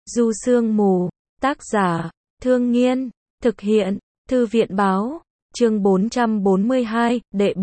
Du Sương Mù, tác giả, Thương Nghiên, thực hiện, Thư viện báo, chương 442, đệ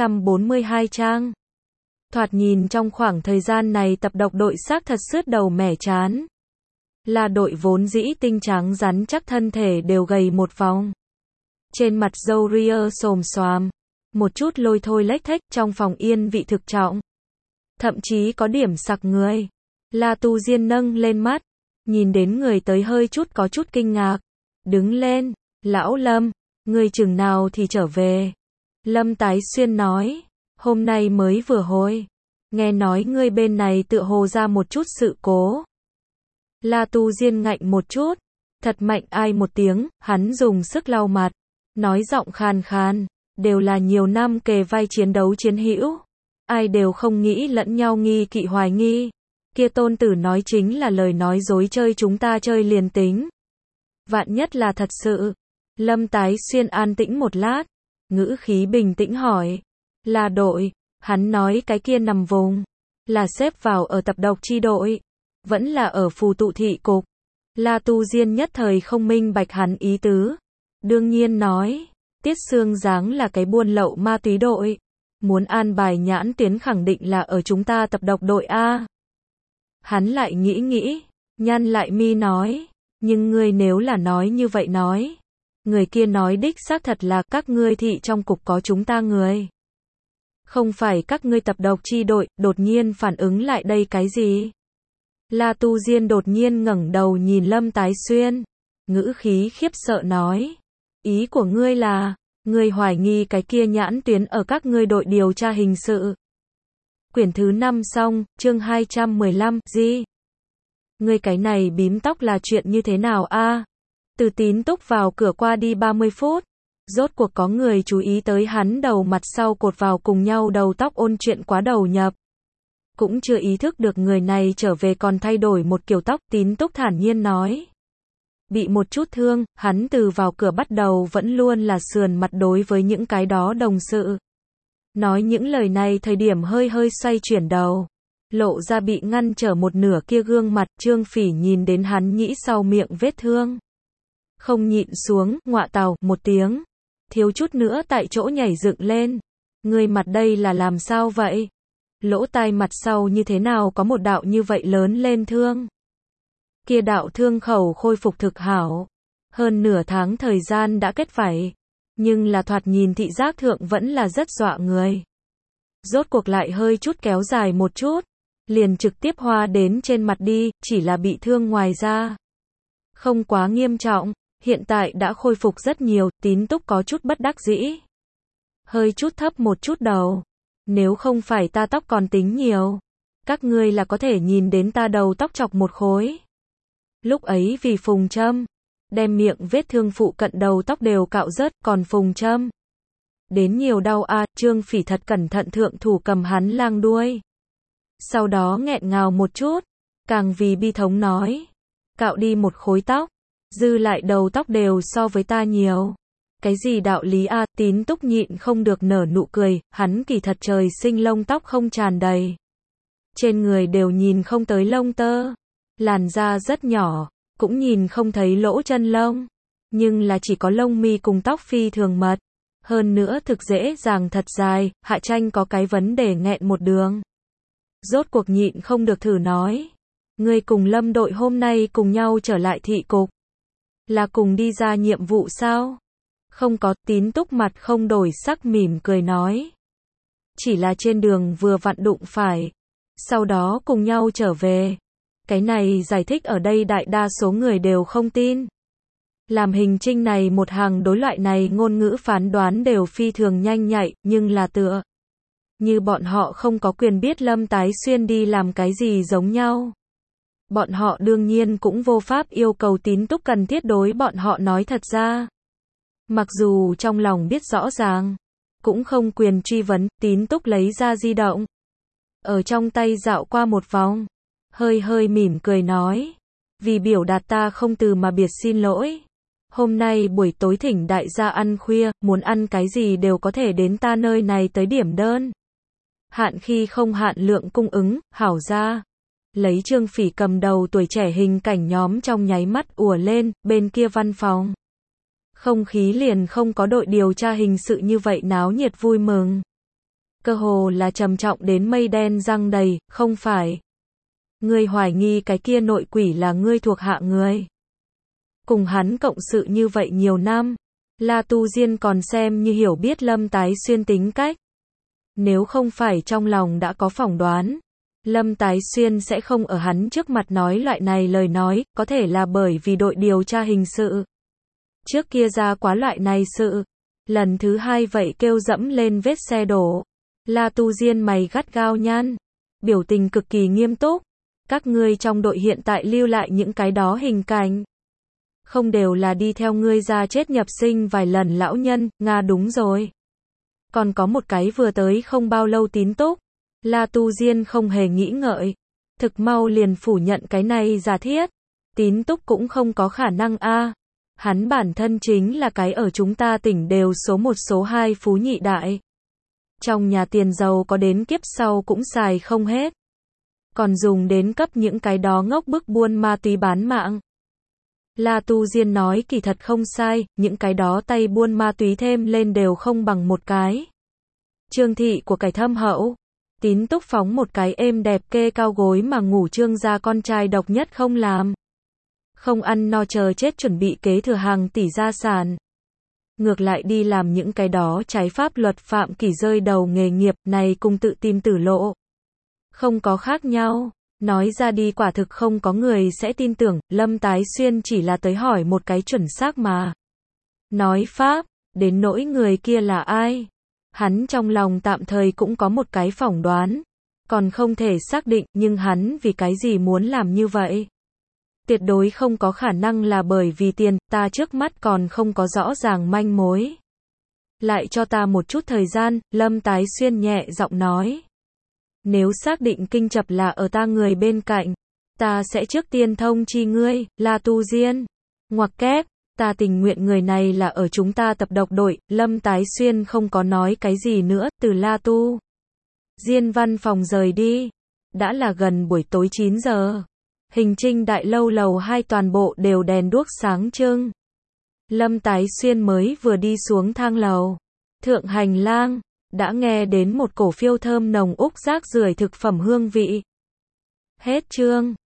442 trang. Thoạt nhìn trong khoảng thời gian này tập độc đội xác thật sứt đầu mẻ chán. Là đội vốn dĩ tinh trắng rắn chắc thân thể đều gầy một vòng. Trên mặt râu ria xồm xoàm, một chút lôi thôi lếch thếch trong phòng yên vị thực trọng. Thậm chí có điểm sặc người. La Tu Diên nâng lên mắt, nhìn đến người tới hơi chút có chút kinh ngạc. Đứng lên, lão Lâm, ngươi chừng nào thì trở về. Lâm Tái Xuyên nói, hôm nay mới vừa hồi. Nghe nói ngươi bên này tựa hồ ra một chút sự cố. La Tu Diên ngạnh một chút, thật mạnh ai một tiếng, hắn dùng sức lau mặt, nói giọng khàn khàn, đều là nhiều năm kề vai chiến đấu chiến hữu, ai đều không nghĩ lẫn nhau nghi kỵ hoài nghi. Kia tôn tử nói chính là lời nói dối chơi chúng ta chơi liền tính. Vạn nhất là thật sự. Lâm Tái Xuyên an tĩnh một lát, ngữ khí bình tĩnh hỏi, là đội, hắn nói cái kia nằm vùng, là xếp vào ở tập độc chi đội, vẫn là ở phù tụ thị cục. La Tu Diên nhất thời không minh bạch hắn ý tứ, đương nhiên nói, Tiết Sương Giáng là cái buôn lậu ma túy đội, muốn an bài nhãn tuyến khẳng định là ở chúng ta tập độc đội A. Hắn lại nghĩ, nhăn lại mi nói, nhưng ngươi nếu là nói như vậy nói, người kia nói đích xác thật là các ngươi thị trong cục có chúng ta người. Không phải các ngươi tập độc chi đội, đột nhiên phản ứng lại đây cái gì? La Tu Diên đột nhiên ngẩng đầu nhìn Lâm Tái Xuyên, ngữ khí khiếp sợ nói, ý của ngươi là, ngươi hoài nghi cái kia nhãn tuyến ở các ngươi đội điều tra hình sự. Quyển thứ 5 xong, chương 215, gì? Ngươi cái này bím tóc là chuyện như thế nào a? Từ Tín Túc vào cửa qua đi 30 phút, rốt cuộc có người chú ý tới hắn đầu mặt sau cột vào cùng nhau đầu tóc ôn chuyện quá đầu nhập. Cũng chưa ý thức được người này trở về còn thay đổi một kiểu tóc, Tín Túc thản nhiên nói. Bị một chút thương, hắn từ vào cửa bắt đầu vẫn luôn là sườn mặt đối với những cái đó đồng sự. Nói những lời này thời điểm hơi xoay chuyển đầu, lộ ra bị ngăn trở một nửa kia gương mặt. Trương Phỉ nhìn đến hắn nhĩ sau miệng vết thương, không nhịn xuống, ngọa tào, một tiếng, thiếu chút nữa tại chỗ nhảy dựng lên. Người mặt đây là làm sao vậy? Lỗ tai mặt sau như thế nào có một đạo như vậy lớn lên thương? Kia đạo thương khẩu khôi phục thực hảo, hơn nửa tháng thời gian đã kết vảy, nhưng là thoạt nhìn thị giác thượng vẫn là rất dọa người. Rốt cuộc lại hơi chút kéo dài một chút, liền trực tiếp hoa đến trên mặt đi, chỉ là bị thương ngoài da. Không quá nghiêm trọng, hiện tại đã khôi phục rất nhiều. Tín Túc có chút bất đắc dĩ, hơi chút thấp một chút đầu. Nếu không phải ta tóc còn tính nhiều, các ngươi là có thể nhìn đến ta đầu tóc chọc một khối. Lúc ấy vì phùng châm, đem miệng vết thương phụ cận đầu tóc đều cạo rớt, còn phùng châm đến nhiều đau a. Trương Phỉ thật cẩn thận thượng thủ cầm hắn lang đuôi, sau đó nghẹn ngào một chút, càng vì bi thống nói, cạo đi một khối tóc, dư lại đầu tóc đều so với ta nhiều. Cái gì đạo lý a? Tín Túc nhịn không được nở nụ cười, hắn kỳ thật trời sinh lông tóc không tràn đầy, trên người đều nhìn không tới lông tơ, làn da rất nhỏ, cũng nhìn không thấy lỗ chân lông, nhưng là chỉ có lông mi cùng tóc phi thường mật, hơn nữa thực dễ dàng thật dài. Hạ Tranh có cái vấn đề nghẹn một đường, rốt cuộc nhịn không được thử nói, ngươi cùng Lâm đội hôm nay cùng nhau trở lại thị cục, là cùng đi ra nhiệm vụ sao? Không có. Tín Túc mặt không đổi sắc mỉm cười nói, chỉ là trên đường vừa vặn đụng phải, sau đó cùng nhau trở về. Cái này giải thích ở đây đại đa số người đều không tin. Làm hình trinh này một hàng đối loại này ngôn ngữ phán đoán đều phi thường nhanh nhạy, nhưng là tựa như bọn họ không có quyền biết Lâm Tái Xuyên đi làm cái gì giống nhau. Bọn họ đương nhiên cũng vô pháp yêu cầu Tín Túc cần thiết đối bọn họ nói thật ra. Mặc dù trong lòng biết rõ ràng, cũng không quyền truy vấn. Tín Túc lấy ra di động, ở trong tay dạo qua một vòng, hơi mỉm cười nói, vì biểu đạt ta không từ mà biệt xin lỗi. Hôm nay buổi tối thỉnh đại gia ăn khuya, muốn ăn cái gì đều có thể đến ta nơi này tới điểm đơn. Hạn khi không hạn lượng cung ứng, hảo ra. Lấy Trương Phỉ cầm đầu tuổi trẻ hình cảnh nhóm trong nháy mắt ùa lên, bên kia văn phòng. Không khí liền không có đội điều tra hình sự như vậy náo nhiệt vui mừng. Cơ hồ là trầm trọng đến mây đen răng đầy, không phải. Ngươi hoài nghi cái kia nội quỷ là ngươi thuộc hạ ngươi. Cùng hắn cộng sự như vậy nhiều năm. La Tu Diên còn xem như hiểu biết Lâm Tái Xuyên tính cách. Nếu không phải trong lòng đã có phỏng đoán, Lâm Tái Xuyên sẽ không ở hắn trước mặt nói loại này lời nói, có thể là bởi vì đội điều tra hình sự. Trước kia ra quá loại này sự. Lần thứ hai vậy kêu dẫm lên vết xe đổ. La Tu Diên mày gắt gao nhăn. Biểu tình cực kỳ nghiêm túc. Các ngươi trong đội hiện tại lưu lại những cái đó hình cảnh. Không đều là đi theo ngươi ra chết nhập sinh vài lần lão nhân, Nga đúng rồi. Còn có một cái vừa tới không bao lâu Tín Túc. La Tu Diên không hề nghĩ ngợi. Thực mau liền phủ nhận cái này giả thiết. Tín Túc cũng không có khả năng a. Hắn bản thân chính là cái ở chúng ta tỉnh đều số 1 số 2 phú nhị đại. Trong nhà tiền giàu có đến kiếp sau cũng xài không hết. Còn dùng đến cấp những cái đó ngốc bức buôn ma túy bán mạng. La Tu Diên nói kỳ thật không sai, những cái đó tay buôn ma túy thêm lên đều không bằng một cái. Trương thị của cải thâm hậu. Tín Túc phóng một cái êm đẹp kê cao gối mà ngủ Trương gia con trai độc nhất không làm. Không ăn no chờ chết chuẩn bị kế thừa hàng tỷ gia sản. Ngược lại đi làm những cái đó trái pháp luật phạm kỷ rơi đầu nghề nghiệp này cùng tự tìm tử lộ. Không có khác nhau. Nói ra đi quả thực không có người sẽ tin tưởng, Lâm Tái Xuyên chỉ là tới hỏi một cái chuẩn xác mà. Nói pháp, đến nỗi người kia là ai? Hắn trong lòng tạm thời cũng có một cái phỏng đoán. Còn không thể xác định, nhưng hắn vì cái gì muốn làm như vậy? Tuyệt đối không có khả năng là bởi vì tiền, ta trước mắt còn không có rõ ràng manh mối. Lại cho ta một chút thời gian, Lâm Tái Xuyên nhẹ giọng nói. Nếu xác định kinh chập là ở ta người bên cạnh, ta sẽ trước tiên thông chi ngươi, La Tu Diên. Ngoặc kép, ta tình nguyện người này là ở chúng ta tập độc đội, Lâm Tái Xuyên không có nói cái gì nữa, từ La Tu Diên văn phòng rời đi. Đã là gần buổi tối 9 giờ. Hình Trinh đại lâu lầu 2 toàn bộ đều đèn đuốc sáng trưng. Lâm Tái Xuyên mới vừa đi xuống thang lầu. Thượng hành lang. Đã nghe đến một cổ phiêu thơm nồng úc rác rưởi thực phẩm hương vị. Hết chương.